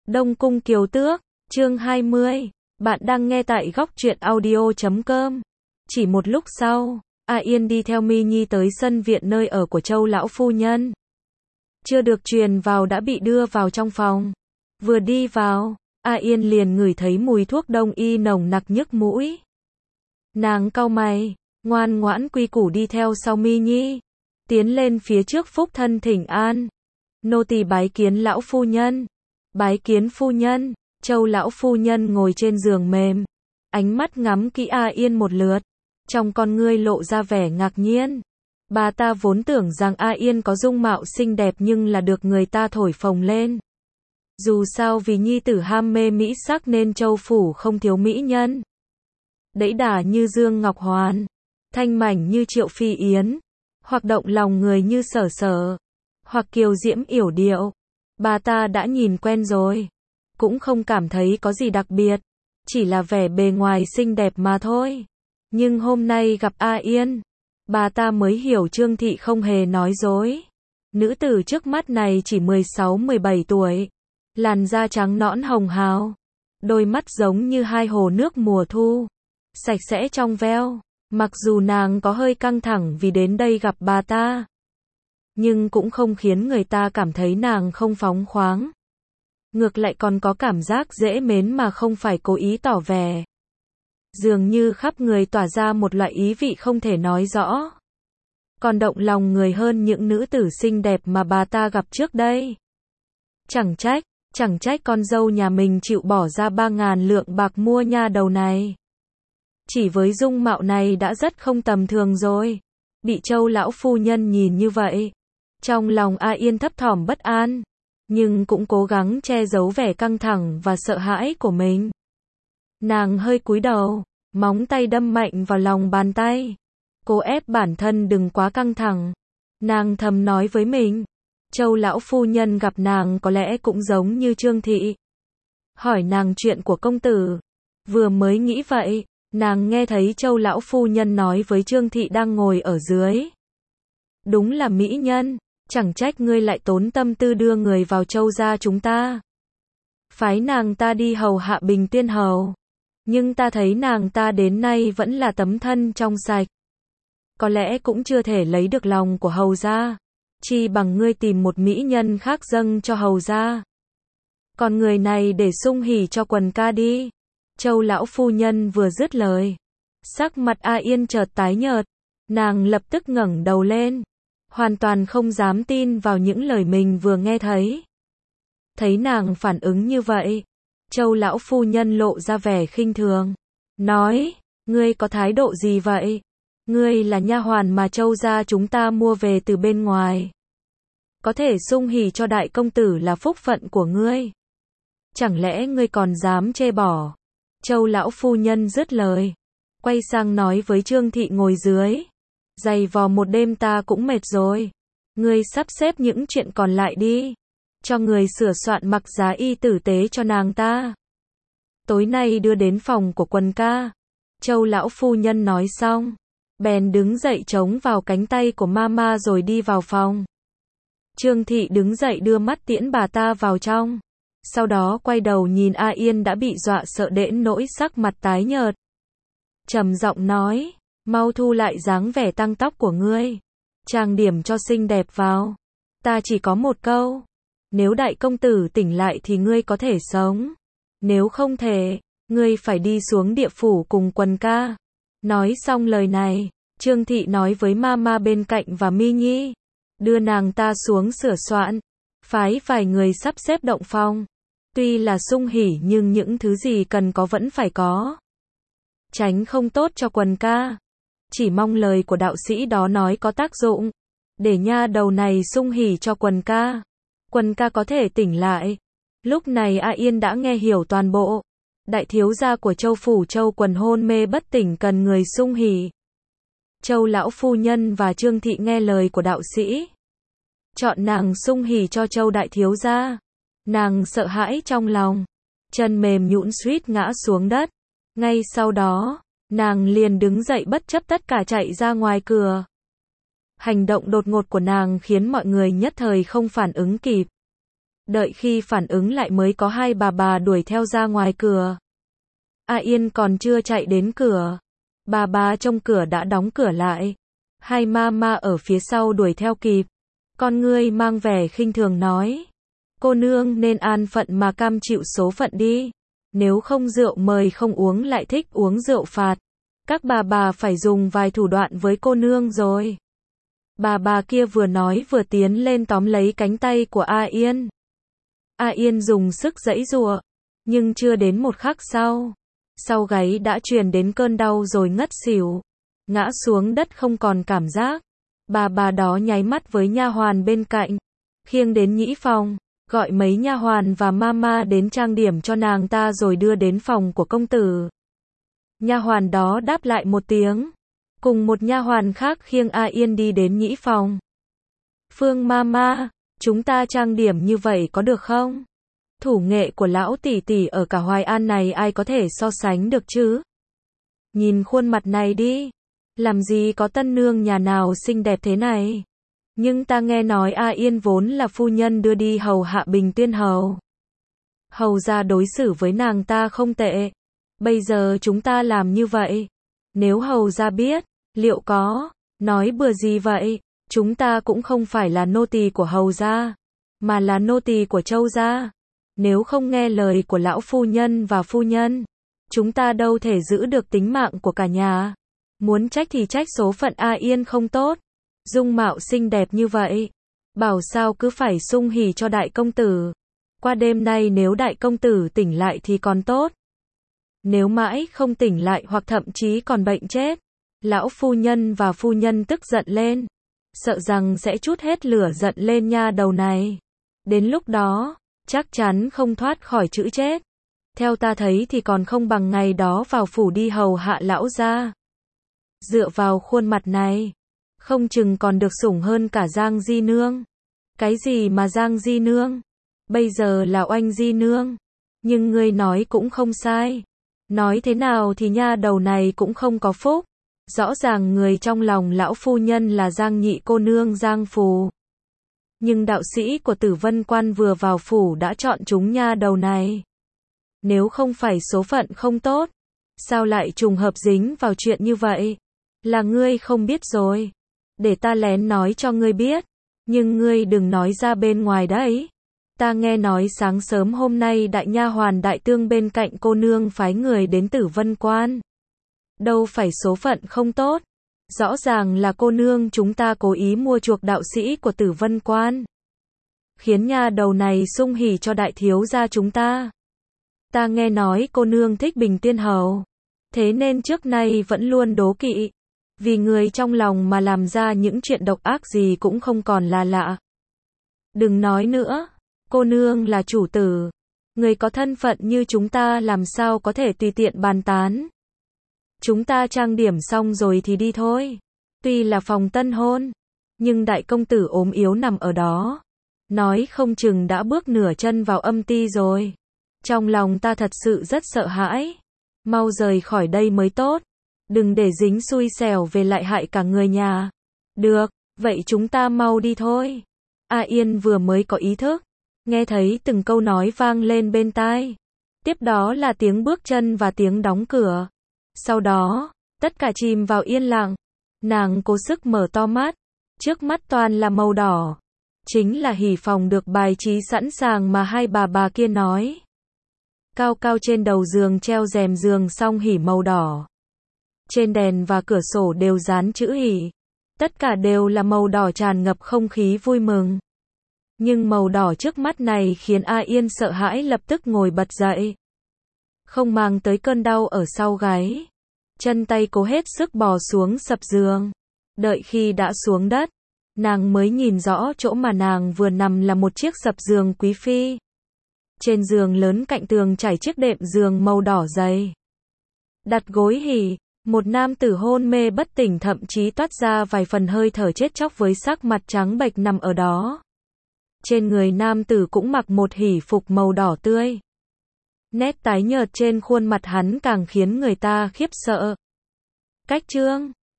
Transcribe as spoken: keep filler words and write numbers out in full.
Đông Cung Kiều Tước, chương hai mươi. Bạn đang nghe tại góc truyện audio chấm com. Chỉ một lúc sau, A Yên đi theo Mi Nhi tới sân viện nơi ở của Châu lão phu nhân. Chưa được truyền vào đã bị đưa vào trong phòng. Vừa đi vào, A Yên liền ngửi thấy mùi thuốc đông y nồng nặc nhức mũi. Nàng cau mày, ngoan ngoãn quy củ đi theo sau Mi Nhi, tiến lên phía trước phúc thân thỉnh an. Nô tỳ bái kiến lão phu nhân. Bái kiến phu nhân. Châu lão phu nhân ngồi trên giường mềm, ánh mắt ngắm kỹ A Yên một lượt, trong con ngươi lộ ra vẻ ngạc nhiên. Bà ta vốn tưởng rằng A Yên có dung mạo xinh đẹp nhưng là được người ta thổi phồng lên. Dù sao vì nhi tử ham mê mỹ sắc nên Châu phủ không thiếu mỹ nhân. Đẫy đà như Dương Ngọc Hoàn, thanh mảnh như Triệu Phi Yến, hoặc động lòng người như Sở Sở, hoặc kiều diễm yểu điệu. Bà ta đã nhìn quen rồi, cũng không cảm thấy có gì đặc biệt, chỉ là vẻ bề ngoài xinh đẹp mà thôi. Nhưng hôm nay gặp A Yên, bà ta mới hiểu Trương Thị không hề nói dối. Nữ tử trước mắt này chỉ mười sáu mười bảy tuổi, làn da trắng nõn hồng hào, đôi mắt giống như hai hồ nước mùa thu, sạch sẽ trong veo. Mặc dù nàng có hơi căng thẳng vì đến đây gặp bà ta, nhưng cũng không khiến người ta cảm thấy nàng không phóng khoáng. Ngược lại còn có cảm giác dễ mến mà không phải cố ý tỏ vẻ. Dường như khắp người tỏa ra một loại ý vị không thể nói rõ, còn động lòng người hơn những nữ tử xinh đẹp mà bà ta gặp trước đây. Chẳng trách, chẳng trách con dâu nhà mình chịu bỏ ra ba ngàn lượng bạc mua nha đầu này. Chỉ với dung mạo này đã rất không tầm thường rồi. Bị Châu lão phu nhân nhìn như vậy, trong lòng A Yên thấp thỏm bất an, nhưng cũng cố gắng che giấu vẻ căng thẳng và sợ hãi của mình. Nàng hơi cúi đầu, móng tay đâm mạnh vào lòng bàn tay, cố ép bản thân đừng quá căng thẳng. Nàng thầm nói với mình, Châu lão phu nhân gặp nàng có lẽ cũng giống như Trương Thị, hỏi nàng chuyện của công tử. Vừa mới nghĩ vậy, nàng nghe thấy Châu lão phu nhân nói với Trương Thị đang ngồi ở dưới. Đúng là mỹ nhân, chẳng trách ngươi lại tốn tâm tư đưa người vào Châu gia chúng ta, phái nàng ta đi hầu hạ Bình Tiên hầu. Nhưng ta thấy nàng ta đến nay vẫn là tấm thân trong sạch, có lẽ cũng chưa thể lấy được lòng của hầu gia, chi bằng ngươi tìm một mỹ nhân khác dâng cho hầu gia. Còn người này để sung hỉ cho quần ca đi. Châu lão phu nhân vừa dứt lời, sắc mặt A Yên chợt tái nhợt, nàng lập tức ngẩng đầu lên, hoàn toàn không dám tin vào những lời mình vừa nghe thấy. Thấy nàng phản ứng như vậy, Châu lão phu nhân lộ ra vẻ khinh thường, nói, ngươi có thái độ gì vậy? Ngươi là nha hoàn mà Châu gia chúng ta mua về từ bên ngoài, có thể sung hỉ cho đại công tử là phúc phận của ngươi, chẳng lẽ ngươi còn dám chê bỏ? Châu lão phu nhân dứt lời, quay sang nói với Trương Thị ngồi dưới, giày vò một đêm ta cũng mệt rồi, ngươi sắp xếp những chuyện còn lại đi, cho người sửa soạn mặc giá y tử tế cho nàng ta, tối nay đưa đến phòng của quần ca. Châu lão phu nhân nói xong, bèn đứng dậy chống vào cánh tay của mama rồi đi vào phòng. Trương Thị đứng dậy đưa mắt tiễn bà ta vào trong, sau đó quay đầu nhìn A Yên đã bị dọa sợ đến nỗi sắc mặt tái nhợt, trầm giọng nói, mau thu lại dáng vẻ tăng tóc của ngươi, trang điểm cho xinh đẹp vào. Ta chỉ có một câu, nếu đại công tử tỉnh lại thì ngươi có thể sống, nếu không thể, ngươi phải đi xuống địa phủ cùng quần ca. Nói xong lời này, Trương Thị nói với mama bên cạnh và Mi Nhi, đưa nàng ta xuống sửa soạn, phái vài người sắp xếp động phòng. Tuy là sung hỉ nhưng những thứ gì cần có vẫn phải có, tránh không tốt cho quần ca. Chỉ mong lời của đạo sĩ đó nói có tác dụng, để nha đầu này sung hỉ cho quần ca, quần ca có thể tỉnh lại. Lúc này A Yên đã nghe hiểu toàn bộ. Đại thiếu gia của Châu phủ Châu Quần hôn mê bất tỉnh cần người sung hỉ. Châu lão phu nhân và Trương Thị nghe lời của đạo sĩ, chọn nàng sung hỉ cho Châu đại thiếu gia. Nàng sợ hãi trong lòng, chân mềm nhũn suýt ngã xuống đất. Ngay sau đó, nàng liền đứng dậy bất chấp tất cả chạy ra ngoài cửa. Hành động đột ngột của nàng khiến mọi người nhất thời không phản ứng kịp. Đợi khi phản ứng lại mới có hai bà bà đuổi theo ra ngoài cửa. A Yên còn chưa chạy đến cửa. Bà bà trong cửa đã đóng cửa lại. Hai ma ma ở phía sau đuổi theo kịp. Con ngươi mang vẻ khinh thường nói. Cô nương nên an phận mà cam chịu số phận đi. Nếu không rượu mời không uống lại thích uống rượu phạt. Các bà bà phải dùng vài thủ đoạn với cô nương rồi. Bà bà kia vừa nói vừa tiến lên tóm lấy cánh tay của A Yên. A Yên dùng sức giãy giụa, nhưng chưa đến một khắc sau, sau gáy đã truyền đến cơn đau rồi ngất xỉu, ngã xuống đất không còn cảm giác. Bà bà đó nháy mắt với nha hoàn bên cạnh, khiêng đến nhĩ phòng, gọi mấy nha hoàn và mama đến trang điểm cho nàng ta rồi đưa đến phòng của công tử. Nha hoàn đó đáp lại một tiếng, cùng một nha hoàn khác khiêng A Yên đi đến nhĩ phòng. Phương mama, chúng ta trang điểm như vậy có được không? Thủ nghệ của lão tỷ tỷ ở cả Hoài An này ai có thể so sánh được chứ? Nhìn khuôn mặt này đi, làm gì có tân nương nhà nào xinh đẹp thế này? Nhưng ta nghe nói A Yên vốn là phu nhân đưa đi hầu hạ Bình Tuyên hầu. Hầu gia đối xử với nàng ta không tệ. Bây giờ chúng ta làm như vậy, nếu hầu gia biết, liệu có nói bừa gì vậy? Chúng ta cũng không phải là nô tỳ của hầu gia, mà là nô tỳ của Châu gia. Nếu không nghe lời của lão phu nhân và phu nhân, chúng ta đâu thể giữ được tính mạng của cả nhà. Muốn trách thì trách số phận A Yên không tốt. Dung mạo xinh đẹp như vậy, bảo sao cứ phải sung hỉ cho đại công tử. Qua đêm nay nếu đại công tử tỉnh lại thì còn tốt. Nếu mãi không tỉnh lại hoặc thậm chí còn bệnh chết, lão phu nhân và phu nhân tức giận lên, sợ rằng sẽ trút hết lửa giận lên nha đầu này. Đến lúc đó, chắc chắn không thoát khỏi chữ chết. Theo ta thấy thì còn không bằng ngày đó vào phủ đi hầu hạ lão gia. Dựa vào khuôn mặt này, không chừng còn được sủng hơn cả Giang Di Nương. Cái gì mà Giang Di Nương? Bây giờ là Oanh Di Nương. Nhưng ngươi nói cũng không sai. Nói thế nào thì nha đầu này cũng không có phúc. Rõ ràng người trong lòng lão phu nhân là Giang nhị cô nương Giang Phù. Nhưng đạo sĩ của Tử Vân Quan vừa vào phủ đã chọn chúng nha đầu này. Nếu không phải số phận không tốt, sao lại trùng hợp dính vào chuyện như vậy? Là ngươi không biết rồi. Để ta lén nói cho ngươi biết. Nhưng ngươi đừng nói ra bên ngoài đấy. Ta nghe nói sáng sớm hôm nay đại nha hoàn đại tương bên cạnh cô nương phái người đến Tử Vân Quan. Đâu phải số phận không tốt. Rõ ràng là cô nương chúng ta cố ý mua chuộc đạo sĩ của Tử Vân Quan. Khiến nha đầu này sung hỉ cho đại thiếu gia chúng ta. Ta nghe nói cô nương thích Bình Tuyên hầu. Thế nên trước nay vẫn luôn đố kỵ. Vì người trong lòng mà làm ra những chuyện độc ác gì cũng không còn là lạ. Đừng nói nữa. Cô nương là chủ tử. Người có thân phận như chúng ta làm sao có thể tùy tiện bàn tán. Chúng ta trang điểm xong rồi thì đi thôi. Tuy là phòng tân hôn, nhưng đại công tử ốm yếu nằm ở đó. Nói không chừng đã bước nửa chân vào âm ti rồi. Trong lòng ta thật sự rất sợ hãi. Mau rời khỏi đây mới tốt. Đừng để dính xui xẻo về lại hại cả người nhà. Được, vậy chúng ta mau đi thôi. A Yên vừa mới có ý thức, nghe thấy từng câu nói vang lên bên tai. Tiếp đó là tiếng bước chân và tiếng đóng cửa. Sau đó, tất cả chìm vào yên lặng. Nàng cố sức mở to mắt. Trước mắt toàn là màu đỏ. Chính là hỉ phòng được bài trí sẵn sàng mà hai bà bà kia nói. Cao cao trên đầu giường treo rèm giường song hỉ màu đỏ. Trên đèn và cửa sổ đều dán chữ hỉ. Tất cả đều là màu đỏ tràn ngập không khí vui mừng. Nhưng màu đỏ trước mắt này khiến A Yên sợ hãi lập tức ngồi bật dậy. Không mang tới cơn đau ở sau gáy. Chân tay cố hết sức bò xuống sập giường. Đợi khi đã xuống đất, nàng mới nhìn rõ chỗ mà nàng vừa nằm là một chiếc sập giường quý phi. Trên giường lớn cạnh tường trải chiếc đệm giường màu đỏ dày. Đặt gối hỉ, một nam tử hôn mê bất tỉnh thậm chí toát ra vài phần hơi thở chết chóc với sắc mặt trắng bệch nằm ở đó. Trên người nam tử cũng mặc một hỉ phục màu đỏ tươi. Nét tái nhợt trên khuôn mặt hắn càng khiến người ta khiếp sợ. Cách trương,